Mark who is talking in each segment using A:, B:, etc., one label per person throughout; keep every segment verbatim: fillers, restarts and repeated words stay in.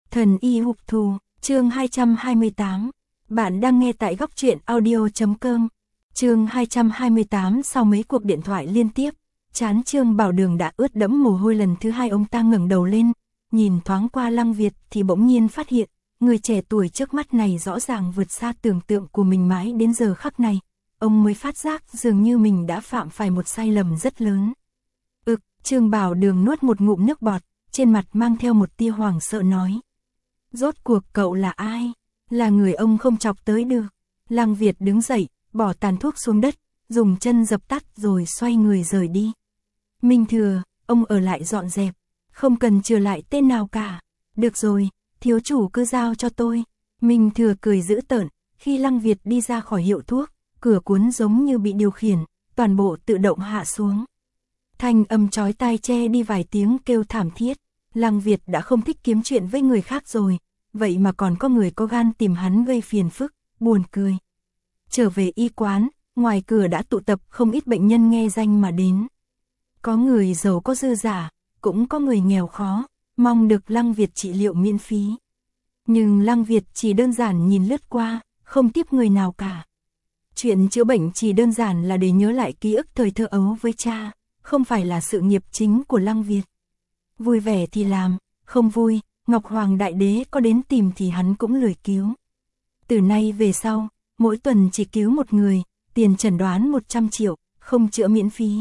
A: Thần y hục thù, chương hai trăm hai mươi tám. Bạn đang nghe tại góc truyện audio.com. Chương hai trăm hai mươi tám. Sau mấy cuộc điện thoại liên tiếp, trán Trương Bảo Đường đã ướt đẫm mồ hôi. Lần thứ hai ông ta ngẩng đầu lên, nhìn thoáng qua Lăng Việt thì bỗng nhiên phát hiện, người trẻ tuổi trước mắt này rõ ràng vượt xa tưởng tượng của mình. Mãi đến giờ khắc này, ông mới phát giác dường như mình đã phạm phải một sai lầm rất lớn. Ực, Trương Bảo Đường nuốt một ngụm nước bọt, trên mặt mang theo một tia hoảng sợ nói. Rốt cuộc cậu là ai? Là người ông không chọc tới được. Lăng Việt đứng dậy, bỏ tàn thuốc xuống đất, dùng chân dập tắt rồi xoay người rời đi. Minh Thừa, ông ở lại dọn dẹp, không cần trừ lại tên nào cả. Được rồi, thiếu chủ cứ giao cho tôi. Minh Thừa cười dữ tợn, khi Lăng Việt đi ra khỏi hiệu thuốc, cửa cuốn giống như bị điều khiển, toàn bộ tự động hạ xuống. Thanh âm chói tai che đi vài tiếng kêu thảm thiết. Lăng Việt đã không thích kiếm chuyện với người khác rồi, vậy mà còn có người có gan tìm hắn gây phiền phức, buồn cười. Trở về y quán, ngoài cửa đã tụ tập không ít bệnh nhân nghe danh mà đến. Có người giàu có dư giả, cũng có người nghèo khó, mong được Lăng Việt trị liệu miễn phí. Nhưng Lăng Việt chỉ đơn giản nhìn lướt qua, không tiếp người nào cả. Chuyện chữa bệnh chỉ đơn giản là để nhớ lại ký ức thời thơ ấu với cha, không phải là sự nghiệp chính của Lăng Việt. Vui vẻ thì làm, không vui, Ngọc Hoàng Đại Đế có đến tìm thì hắn cũng lười cứu. Từ nay về sau, mỗi tuần chỉ cứu một người, tiền chẩn đoán một trăm triệu, không chữa miễn phí.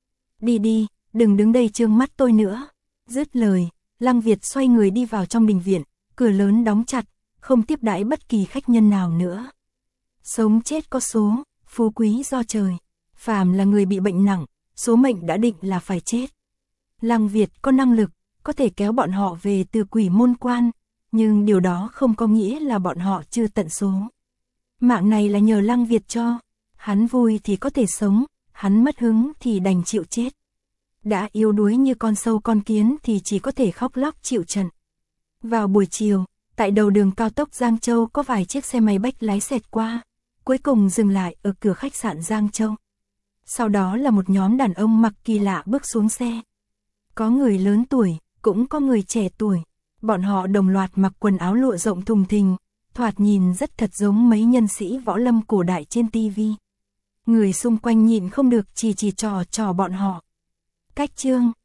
A: Đi đi, đừng đứng đây trương mắt tôi nữa. Dứt lời, Lăng Việt xoay người đi vào trong đình viện, cửa lớn đóng chặt, không tiếp đãi bất kỳ khách nhân nào nữa. Sống chết có số, phú quý do trời. Phàm là người bị bệnh nặng, số mệnh đã định là phải chết. Lăng Việt có năng lực, có thể kéo bọn họ về từ quỷ môn quan, nhưng điều đó không có nghĩa là bọn họ chưa tận số. Mạng này là nhờ Lăng Việt cho, hắn vui thì có thể sống, hắn mất hứng thì đành chịu chết. Đã yếu đuối như con sâu con kiến thì chỉ có thể khóc lóc chịu trận. Vào buổi chiều, tại đầu đường cao tốc Giang Châu có vài chiếc xe máy bách lái xẹt qua, cuối cùng dừng lại ở cửa khách sạn Giang Châu. Sau đó là một nhóm đàn ông mặc kỳ lạ bước xuống xe. Có người lớn tuổi, cũng có người trẻ tuổi. Bọn họ đồng loạt mặc quần áo lụa rộng thùng thình, thoạt nhìn rất thật giống mấy nhân sĩ võ lâm cổ đại trên tivi. Người xung quanh nhịn không được chỉ chỉ trò trò bọn họ. Cách Trương,